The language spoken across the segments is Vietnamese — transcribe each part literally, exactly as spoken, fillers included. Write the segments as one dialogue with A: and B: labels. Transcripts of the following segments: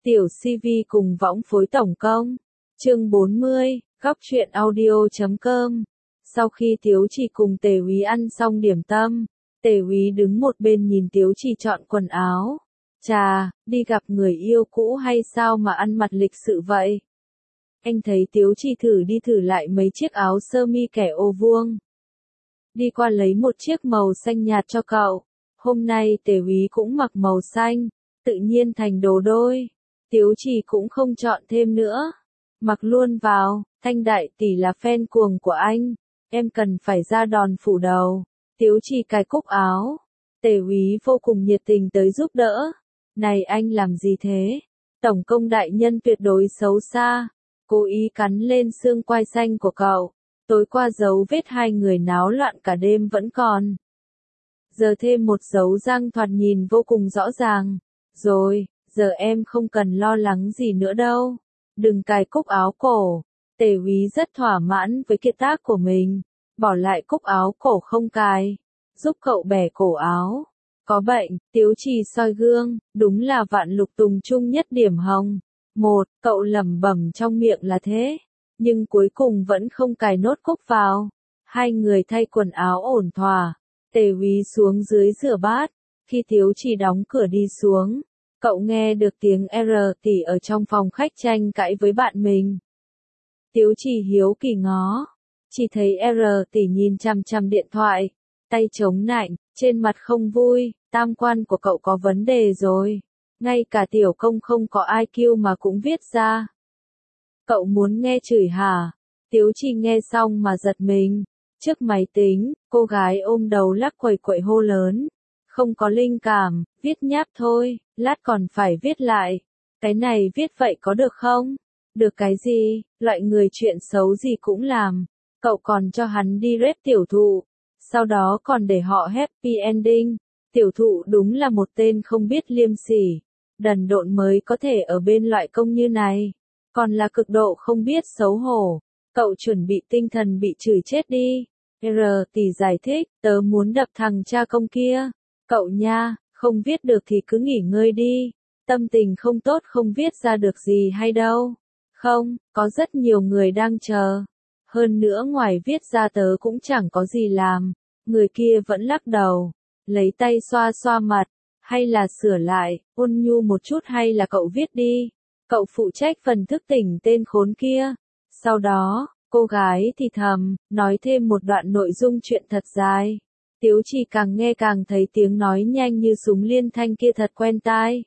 A: Tiểu xê vê cùng võng phối tổng công. Chương bốn mươi, góc truyện audio chấm com. Sau khi Tiếu Trì cùng Tề Úy ăn xong điểm tâm, Tề Úy đứng một bên nhìn Tiếu Trì chọn quần áo. Chà, đi gặp người yêu cũ hay sao mà ăn mặc lịch sự vậy? Anh thấy Tiếu Trì thử đi thử lại mấy chiếc áo sơ mi kẻ ô vuông. Đi qua lấy một chiếc màu xanh nhạt cho cậu. Hôm nay Tề Úy cũng mặc màu xanh, tự nhiên thành đồ đôi. Tiếu Trì cũng không chọn thêm nữa. Mặc luôn vào, Thanh đại tỷ là fan cuồng của anh, em cần phải ra đòn phủ đầu. Tiếu Trì cài cúc áo. Tề Úy vô cùng nhiệt tình tới giúp đỡ. Này anh làm gì thế? Tổng công đại nhân tuyệt đối xấu xa. Cố ý cắn lên xương quai xanh của cậu. Tối qua dấu vết hai người náo loạn cả đêm vẫn còn. Giờ thêm một dấu răng thoạt nhìn vô cùng rõ ràng. Rồi, giờ em không cần lo lắng gì nữa đâu. Đừng cài cúc áo cổ. Tề Úy rất thỏa mãn với kiệt tác của mình. Bỏ lại cúc áo cổ không cài. Giúp cậu bẻ cổ áo. Có bệnh, Tiếu Trì soi gương, đúng là vạn lục tùng chung nhất điểm hồng. Một, cậu lẩm bẩm trong miệng là thế. Nhưng cuối cùng vẫn không cài nốt cúc vào. Hai người thay quần áo ổn thỏa. Tề Úy xuống dưới rửa bát. Khi Tiếu Trì đóng cửa đi xuống, cậu nghe được tiếng R tỷ ở trong phòng khách tranh cãi với bạn mình. Tiếu Trì hiếu kỳ ngó. Chỉ thấy R tỷ nhìn chằm chằm điện thoại. Tay chống nạnh, trên mặt không vui. Tam quan của cậu có vấn đề rồi. Ngay cả tiểu công không có i kiu mà cũng viết ra. Cậu muốn nghe chửi hả? Tiếu Trì nghe xong mà giật mình. Trước máy tính, cô gái ôm đầu lắc quẩy quậy hô lớn. Không có linh cảm, viết nháp thôi, lát còn phải viết lại. Cái này viết vậy có được không? Được cái gì, loại người chuyện xấu gì cũng làm. Cậu còn cho hắn đi rep tiểu thụ. Sau đó còn để họ happy ending. Tiểu thụ đúng là một tên không biết liêm sỉ. Đần độn mới có thể ở bên loại công như này. Còn là cực độ không biết xấu hổ. Cậu chuẩn bị tinh thần bị chửi chết đi. R tỷ giải thích, tớ muốn đập thằng cha công kia. Cậu nha, không viết được thì cứ nghỉ ngơi đi. Tâm tình không tốt không viết ra được gì hay đâu. Không, có rất nhiều người đang chờ. Hơn nữa ngoài viết ra tớ cũng chẳng có gì làm. Người kia vẫn lắc đầu. Lấy tay xoa xoa mặt. Hay là sửa lại, ôn nhu một chút hay là cậu viết đi. Cậu phụ trách phần thức tỉnh tên khốn kia. Sau đó, cô gái thì thầm, nói thêm một đoạn nội dung chuyện thật dài. Tiếu Trì càng nghe càng thấy tiếng nói nhanh như súng liên thanh kia thật quen tai.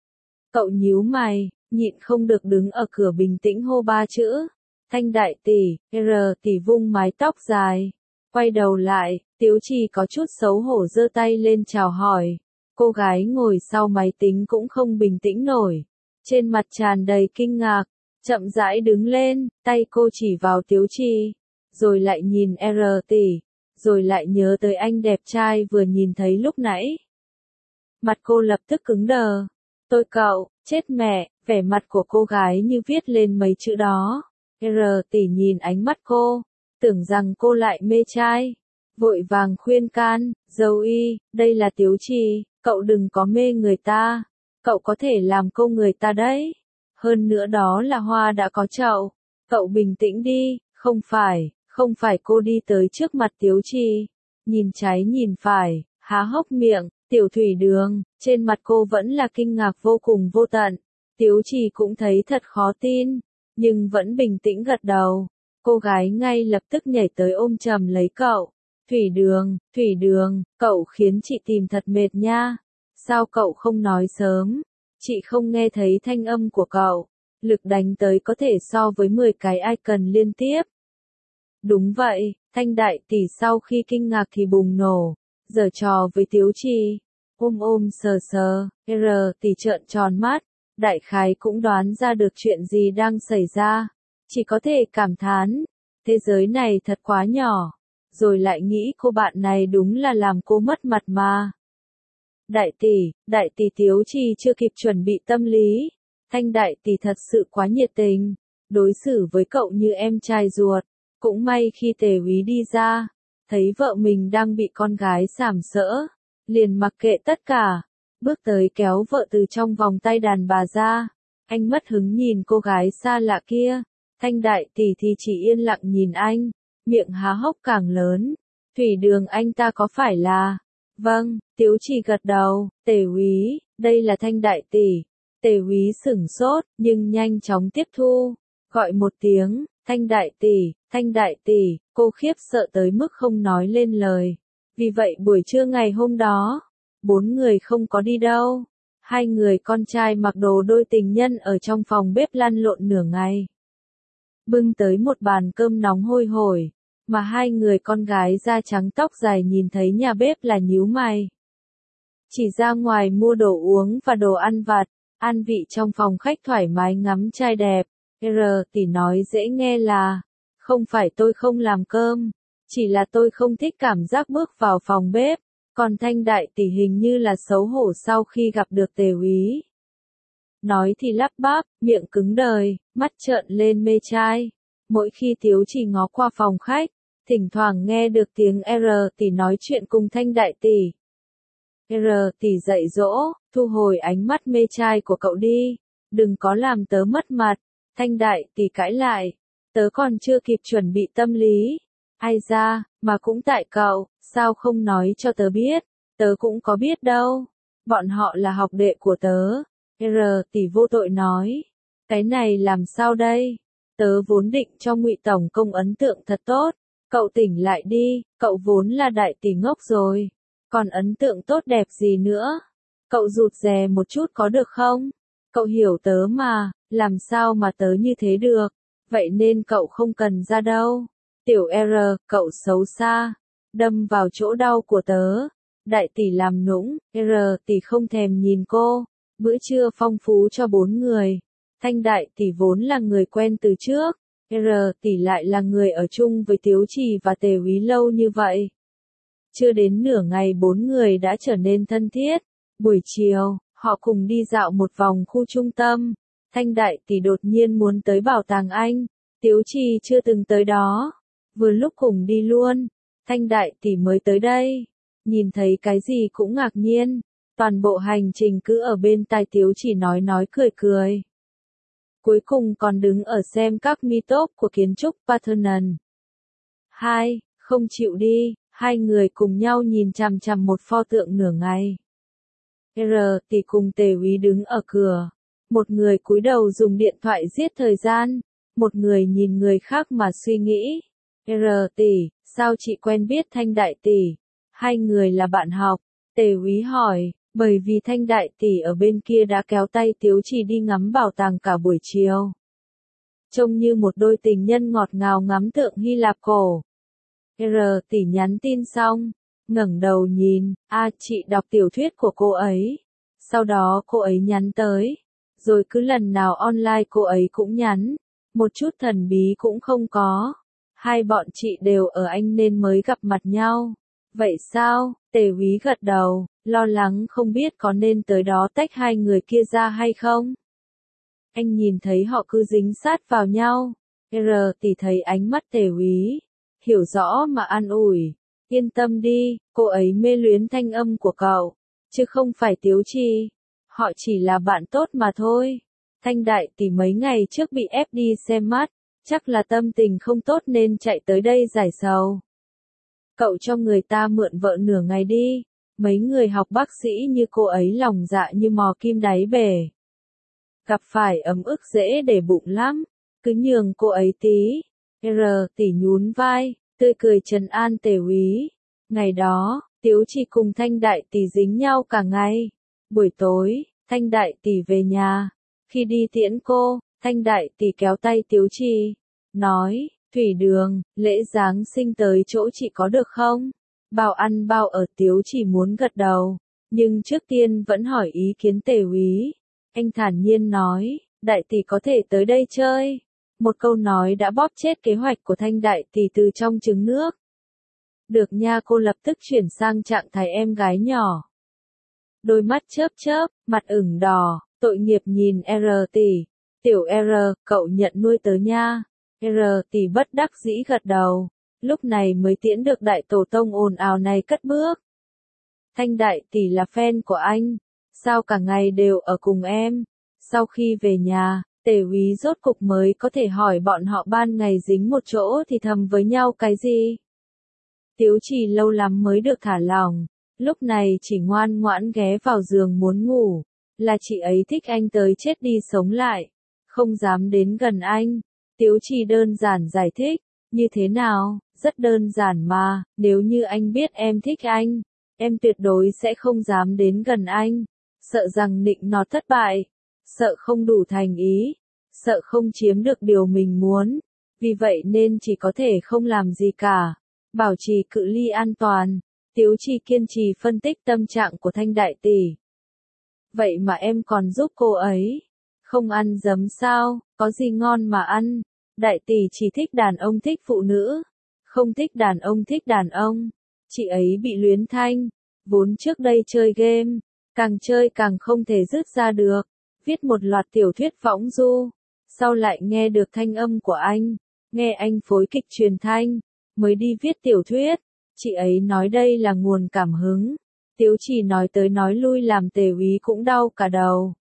A: Cậu nhíu mày, nhịn không được đứng ở cửa bình tĩnh hô ba chữ. Thanh đại tỷ, R tỷ vung mái tóc dài. Quay đầu lại, Tiếu Trì có chút xấu hổ giơ tay lên chào hỏi. Cô gái ngồi sau máy tính cũng không bình tĩnh nổi. Trên mặt tràn đầy kinh ngạc, chậm rãi đứng lên, tay cô chỉ vào Tiếu Trì. Rồi lại nhìn R tỷ. Rồi lại nhớ tới anh đẹp trai vừa nhìn thấy lúc nãy. Mặt cô lập tức cứng đờ. Tôi cậu, chết mẹ, vẻ mặt của cô gái như viết lên mấy chữ đó. R tỷ nhìn ánh mắt cô, tưởng rằng cô lại mê trai. Vội vàng khuyên can, dâu y, đây là Tiếu Trì, cậu đừng có mê người ta. Cậu có thể làm cô người ta đấy. Hơn nữa đó là hoa đã có chậu. Cậu bình tĩnh đi, không phải. Không phải cô đi tới trước mặt Tiếu Trì, nhìn trái nhìn phải, há hốc miệng, tiểu thủy đường, trên mặt cô vẫn là kinh ngạc vô cùng vô tận. Tiếu Trì cũng thấy thật khó tin, nhưng vẫn bình tĩnh gật đầu. Cô gái ngay lập tức nhảy tới ôm chầm lấy cậu. Thủy đường, thủy đường, cậu khiến chị tìm thật mệt nha. Sao cậu không nói sớm? Chị không nghe thấy thanh âm của cậu. Lực đánh tới có thể so với mười cái icon liên tiếp. Đúng vậy, Thanh đại tỷ sau khi kinh ngạc thì bùng nổ, giở trò với Tiếu Trì, ôm ôm sờ sờ, R tỷ trợn tròn mắt, đại khái cũng đoán ra được chuyện gì đang xảy ra, chỉ có thể cảm thán, thế giới này thật quá nhỏ, rồi lại nghĩ cô bạn này đúng là làm cô mất mặt mà. Đại tỷ, đại tỷ Tiếu Trì chưa kịp chuẩn bị tâm lý, Thanh đại tỷ thật sự quá nhiệt tình, đối xử với cậu như em trai ruột. Cũng may khi Tề Úy đi ra, thấy vợ mình đang bị con gái sàm sỡ, liền mặc kệ tất cả, bước tới kéo vợ từ trong vòng tay đàn bà ra. Anh mất hứng nhìn cô gái xa lạ kia. Thanh Đại Tỷ thì chỉ yên lặng nhìn anh, miệng há hốc càng lớn. Thủy Đường anh ta có phải là... Vâng, Tiếu Trì gật đầu. Tề úy, đây là Thanh Đại Tỷ. Tề úy sửng sốt, nhưng nhanh chóng tiếp thu. Gọi một tiếng, Thanh Đại Tỷ, Thanh Đại Tỷ, cô khiếp sợ tới mức không nói lên lời. Vì vậy buổi trưa ngày hôm đó, bốn người không có đi đâu. Hai người con trai mặc đồ đôi tình nhân ở trong phòng bếp lăn lộn nửa ngày. Bưng tới một bàn cơm nóng hôi hổi, mà hai người con gái da trắng tóc dài nhìn thấy nhà bếp là nhíu mày. Chỉ ra ngoài mua đồ uống và đồ ăn vặt, an vị trong phòng khách thoải mái ngắm trai đẹp. R tỷ nói dễ nghe là, không phải tôi không làm cơm, chỉ là tôi không thích cảm giác bước vào phòng bếp. Còn Thanh Đại Tỷ hình như là xấu hổ sau khi gặp được Tề úy. Nói thì lắp bắp, miệng cứng đời, mắt trợn lên mê trai. Mỗi khi Tiếu Trì ngó qua phòng khách, thỉnh thoảng nghe được tiếng R tỷ nói chuyện cùng Thanh Đại Tỷ. R tỷ dạy dỗ, thu hồi ánh mắt mê trai của cậu đi, đừng có làm tớ mất mặt. Thanh Đại Tỷ cãi lại, tớ còn chưa kịp chuẩn bị tâm lý. Ai ra, mà cũng tại cậu, sao không nói cho tớ biết, tớ cũng có biết đâu. Bọn họ là học đệ của tớ. R tỷ vô tội nói, cái này làm sao đây? Tớ vốn định cho Ngụy tổng công ấn tượng thật tốt, cậu tỉnh lại đi, cậu vốn là đại tỷ ngốc rồi, còn ấn tượng tốt đẹp gì nữa? Cậu rụt rè một chút có được không? Cậu hiểu tớ mà, làm sao mà tớ như thế được, vậy nên cậu không cần ra đâu. Tiểu R, cậu xấu xa, đâm vào chỗ đau của tớ. Đại tỷ làm nũng, R tỷ không thèm nhìn cô. Bữa trưa phong phú cho bốn người. Thanh Đại Tỷ vốn là người quen từ trước, R tỷ lại là người ở chung với Tiếu Trì và Tề úy lâu như vậy. Chưa đến nửa ngày bốn người đã trở nên thân thiết. Buổi chiều, họ cùng đi dạo một vòng khu trung tâm. Thanh Đại Tỷ đột nhiên muốn tới bảo tàng Anh, Tiếu Trì chưa từng tới đó. Vừa lúc cùng đi luôn, Thanh Đại Tỷ mới tới đây. Nhìn thấy cái gì cũng ngạc nhiên. Toàn bộ hành trình cứ ở bên tai Tiếu Trì nói nói cười cười. Cuối cùng còn đứng ở xem các mi top của kiến trúc Parthenon. Hai, không chịu đi, hai người cùng nhau nhìn chằm chằm một pho tượng nửa ngày. R tỷ cùng Tề úy đứng ở cửa. Một người cúi đầu dùng điện thoại giết thời gian, một người nhìn người khác mà suy nghĩ. R tỷ, sao chị quen biết Thanh Đại Tỷ? Hai người là bạn học. Tề úy hỏi, bởi vì Thanh Đại Tỷ ở bên kia đã kéo tay Tiếu Trì đi ngắm bảo tàng cả buổi chiều. Trông như một đôi tình nhân ngọt ngào ngắm tượng Hy Lạp cổ. R tỷ nhắn tin xong, ngẩng đầu nhìn, a chị đọc tiểu thuyết của cô ấy. Sau đó cô ấy nhắn tới, rồi cứ lần nào online cô ấy cũng nhắn, một chút thần bí cũng không có. Hai bọn chị đều ở Anh nên mới gặp mặt nhau. Vậy sao? Tề úy gật đầu, lo lắng không biết có nên tới đó tách hai người kia ra hay không. Anh nhìn thấy họ cứ dính sát vào nhau. R tỷ thấy ánh mắt Tề úy, hiểu rõ mà an ủi. Yên tâm đi, cô ấy mê luyến thanh âm của cậu, chứ không phải Tiếu Trì. Họ chỉ là bạn tốt mà thôi. Thanh Đại Tỷ mấy ngày trước bị ép đi xem mắt, chắc là tâm tình không tốt nên chạy tới đây giải sầu. Cậu cho người ta mượn vợ nửa ngày đi, mấy người học bác sĩ như cô ấy lòng dạ như mò kim đáy bể. Gặp phải ấm ức dễ để bụng lắm, cứ nhường cô ấy tí. R tỷ nhún vai, tươi cười trấn an Tề úy. Ngày đó, Tiếu Trì cùng Thanh Đại Tỷ dính nhau cả ngày. Buổi tối, Thanh Đại Tỷ về nhà. Khi đi tiễn cô, Thanh Đại Tỷ kéo tay Tiếu Trì, nói, Thủy Đường, lễ Giáng sinh tới chỗ chị có được không? Bao ăn bao ở. Tiếu Trì muốn gật đầu, nhưng trước tiên vẫn hỏi ý kiến Tề úy. Anh thản nhiên nói, Đại Tỷ có thể tới đây chơi. Một câu nói đã bóp chết kế hoạch của Thanh Đại Tỷ từ trong trứng nước. Được nha, cô lập tức chuyển sang trạng thái em gái nhỏ. Đôi mắt chớp chớp, mặt ửng đỏ, tội nghiệp nhìn R tỷ. Tiểu R, cậu nhận nuôi tớ nha. R tỷ bất đắc dĩ gật đầu. Lúc này mới tiễn được đại tổ tông ồn ào này cất bước. Thanh Đại Tỷ là fan của anh. Sao cả ngày đều ở cùng em? Sau khi về nhà, Tề Úy rốt cục mới có thể hỏi bọn họ ban ngày dính một chỗ thì thầm với nhau cái gì. Tiếu Trì lâu lắm mới được thả lỏng, lúc này chỉ ngoan ngoãn ghé vào giường muốn ngủ, là chị ấy thích anh tới chết đi sống lại, không dám đến gần anh. Tiếu Trì đơn giản giải thích, như thế nào, rất đơn giản mà, nếu như anh biết em thích anh, em tuyệt đối sẽ không dám đến gần anh, sợ rằng nịnh nọt thất bại, sợ không đủ thành ý, sợ không chiếm được điều mình muốn, vì vậy nên chỉ có thể không làm gì cả, bảo trì cự ly an toàn. Tiếu Trì kiên trì phân tích tâm trạng của Thanh đại tỷ. Vậy mà em còn giúp cô ấy, không ăn giấm sao, có gì ngon mà ăn, đại tỷ chỉ thích đàn ông thích phụ nữ, không thích đàn ông thích đàn ông, chị ấy bị luyến Thanh, vốn trước đây chơi game, càng chơi càng không thể dứt ra được, viết một loạt tiểu thuyết võng du, sau lại nghe được thanh âm của anh, nghe anh phối kịch truyền thanh, mới đi viết tiểu thuyết, chị ấy nói đây là nguồn cảm hứng. Tiếu Trì nói tới nói lui làm Tề Úy cũng đau cả đầu.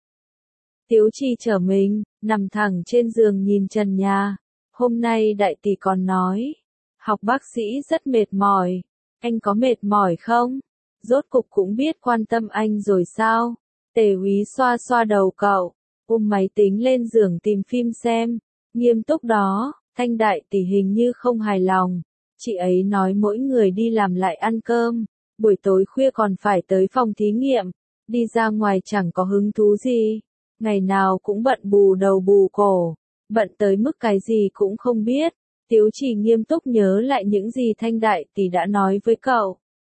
A: Tiếu Trì trở mình, nằm thẳng trên giường nhìn trần nhà. Hôm nay đại tỷ còn nói, học bác sĩ rất mệt mỏi. Anh có mệt mỏi không? Rốt cục cũng biết quan tâm anh rồi sao? Tề Úy xoa xoa đầu cậu, ôm máy tính lên giường tìm phim xem. Nghiêm túc đó, Thanh đại tỷ hình như không hài lòng. Chị ấy nói mỗi người đi làm lại ăn cơm, buổi tối khuya còn phải tới phòng thí nghiệm, đi ra ngoài chẳng có hứng thú gì, ngày nào cũng bận bù đầu bù cổ, bận tới mức cái gì cũng không biết. Tiếu Trì nghiêm túc nhớ lại những gì Thanh đại tỷ đã nói với cậu.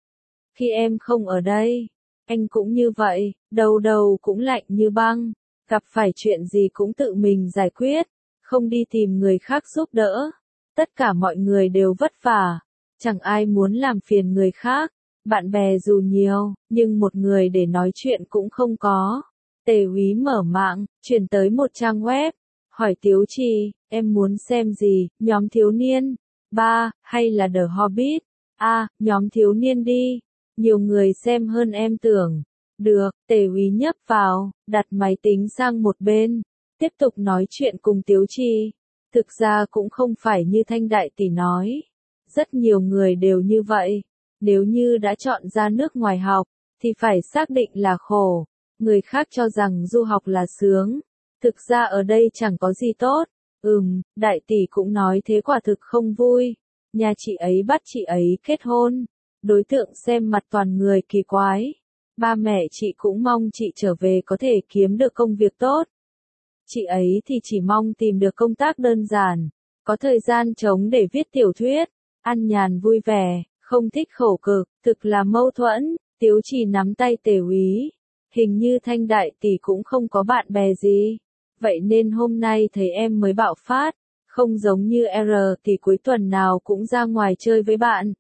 A: Khi em không ở đây, anh cũng như vậy, đầu đầu cũng lạnh như băng, gặp phải chuyện gì cũng tự mình giải quyết, không đi tìm người khác giúp đỡ. Tất cả mọi người đều vất vả, chẳng ai muốn làm phiền người khác, bạn bè dù nhiều, nhưng một người để nói chuyện cũng không có. Tề Úy mở mạng, chuyển tới một trang web, hỏi Tiếu Trì, em muốn xem gì, nhóm thiếu niên, ba, hay là The Hobbit? A, nhóm thiếu niên đi, nhiều người xem hơn em tưởng. Được, Tề Úy nhấp vào, đặt máy tính sang một bên, tiếp tục nói chuyện cùng Tiếu Trì. Thực ra cũng không phải như Thanh đại tỷ nói. Rất nhiều người đều như vậy. Nếu như đã chọn ra nước ngoài học, thì phải xác định là khổ. Người khác cho rằng du học là sướng. Thực ra ở đây chẳng có gì tốt. Ừm, đại tỷ cũng nói thế quả thực không vui. Nhà chị ấy bắt chị ấy kết hôn. Đối tượng xem mặt toàn người kỳ quái. Ba mẹ chị cũng mong chị trở về có thể kiếm được công việc tốt. Chị ấy thì chỉ mong tìm được công tác đơn giản, có thời gian trống để viết tiểu thuyết, ăn nhàn vui vẻ, không thích khổ cực, thực là mâu thuẫn. Tiếu Trì nắm tay Tề Úy, hình như Thanh đại tỷ cũng không có bạn bè gì, vậy nên hôm nay thấy em mới bạo phát, không giống như R thì cuối tuần nào cũng ra ngoài chơi với bạn.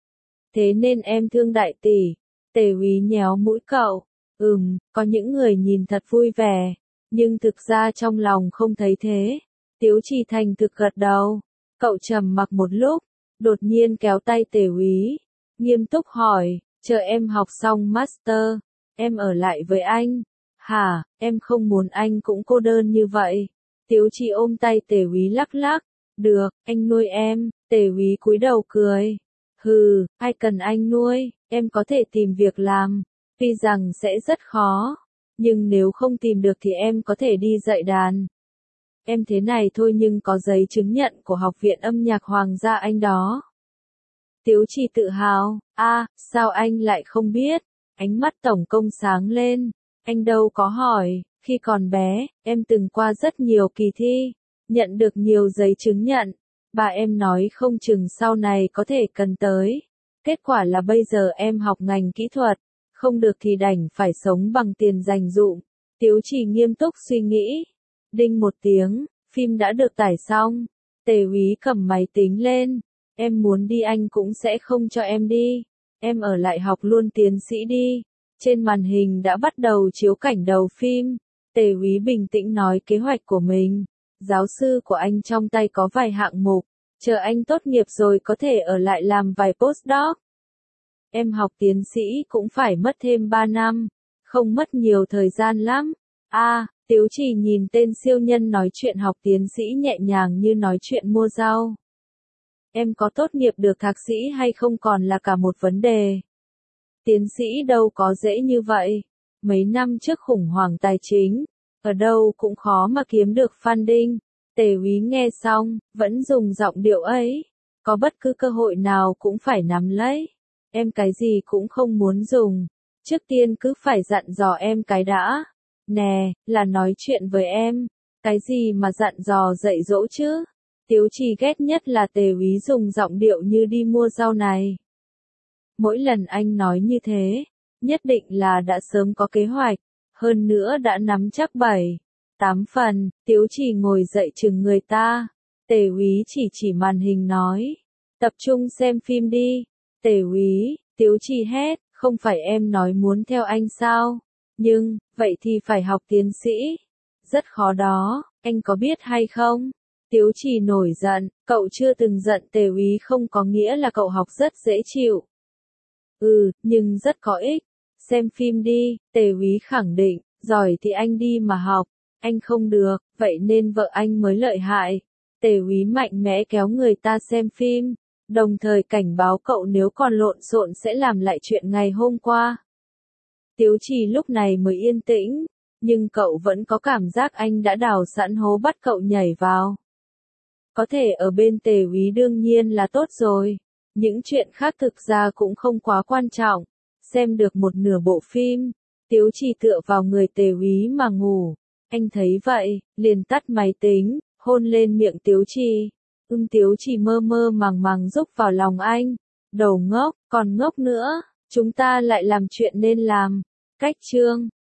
A: Thế nên em thương đại tỷ. Tề Úy nhéo mũi cậu, ừm, có những người nhìn thật vui vẻ. Nhưng thực ra trong lòng không thấy thế. Tiếu Trì thành thực gật đầu. Cậu trầm mặc một lúc, đột nhiên kéo tay Tề Úy, nghiêm túc hỏi, chờ em học xong master, em ở lại với anh. Hả, em không muốn anh cũng cô đơn như vậy. Tiếu Trì ôm tay Tề Úy lắc lắc, được, anh nuôi em. Tề Úy cúi đầu cười. Hừ, ai cần anh nuôi, em có thể tìm việc làm, tuy rằng sẽ rất khó. Nhưng nếu không tìm được thì em có thể đi dạy đàn. Em thế này thôi nhưng có giấy chứng nhận của Học viện Âm nhạc Hoàng gia Anh đó. Tiếu Trì tự hào, a, sao anh lại không biết? Ánh mắt tổng công sáng lên. Anh đâu có hỏi, khi còn bé, em từng qua rất nhiều kỳ thi, nhận được nhiều giấy chứng nhận. Bà em nói không chừng sau này có thể cần tới. Kết quả là bây giờ em học ngành kỹ thuật. Không được thì đành phải sống bằng tiền dành dụm. Tiếu Trì nghiêm túc suy nghĩ. Đinh một tiếng, phim đã được tải xong. Tề Úy cầm máy tính lên. Em muốn đi anh cũng sẽ không cho em đi. Em ở lại học luôn tiến sĩ đi. Trên màn hình đã bắt đầu chiếu cảnh đầu phim. Tề Úy bình tĩnh nói kế hoạch của mình. Giáo sư của anh trong tay có vài hạng mục. Chờ anh tốt nghiệp rồi có thể ở lại làm vài postdoc. Em học tiến sĩ cũng phải mất thêm ba năm, không mất nhiều thời gian lắm. A, Tiếu Trì nhìn tên siêu nhân nói chuyện học tiến sĩ nhẹ nhàng như nói chuyện mua rau. Em có tốt nghiệp được thạc sĩ hay không còn là cả một vấn đề. Tiến sĩ đâu có dễ như vậy. Mấy năm trước khủng hoảng tài chính, ở đâu cũng khó mà kiếm được funding. Tề úy nghe xong, vẫn dùng giọng điệu ấy. Có bất cứ cơ hội nào cũng phải nắm lấy. Em cái gì cũng không muốn dùng. Trước tiên cứ phải dặn dò em cái đã. Nè, là nói chuyện với em. Cái gì mà dặn dò dạy dỗ chứ? Tiếu Trì ghét nhất là Tề úy dùng giọng điệu như đi mua rau này. Mỗi lần anh nói như thế, nhất định là đã sớm có kế hoạch, hơn nữa đã nắm chắc bảy, tám phần. Tiếu Trì ngồi dậy chừng người ta. Tề úy chỉ chỉ màn hình nói, tập trung xem phim đi. Tề úy, Tiếu Trì hét, không phải em nói muốn theo anh sao? Nhưng, vậy thì phải học tiến sĩ. Rất khó đó, anh có biết hay không? Tiếu Trì nổi giận, cậu chưa từng giận Tề úy không có nghĩa là cậu học rất dễ chịu. Ừ, nhưng rất có ích. Xem phim đi, Tề úy khẳng định, giỏi thì anh đi mà học, anh không được, vậy nên vợ anh mới lợi hại. Tề úy mạnh mẽ kéo người ta xem phim, đồng thời cảnh báo cậu nếu còn lộn xộn sẽ làm lại chuyện ngày hôm qua. Tiếu Trì lúc này mới yên tĩnh, nhưng cậu vẫn có cảm giác anh đã đào sẵn hố bắt cậu nhảy vào. Có thể ở bên Tề úy đương nhiên là tốt rồi, những chuyện khác thực ra cũng không quá quan trọng. Xem được một nửa bộ phim, Tiếu Trì tựa vào người Tề úy mà ngủ. Anh thấy vậy, liền tắt máy tính, hôn lên miệng Tiếu Trì. Ưm Tiếu Trì mơ mơ màng màng rúc vào lòng anh. Đầu ngốc, còn ngốc nữa, chúng ta lại làm chuyện nên làm. Cách chương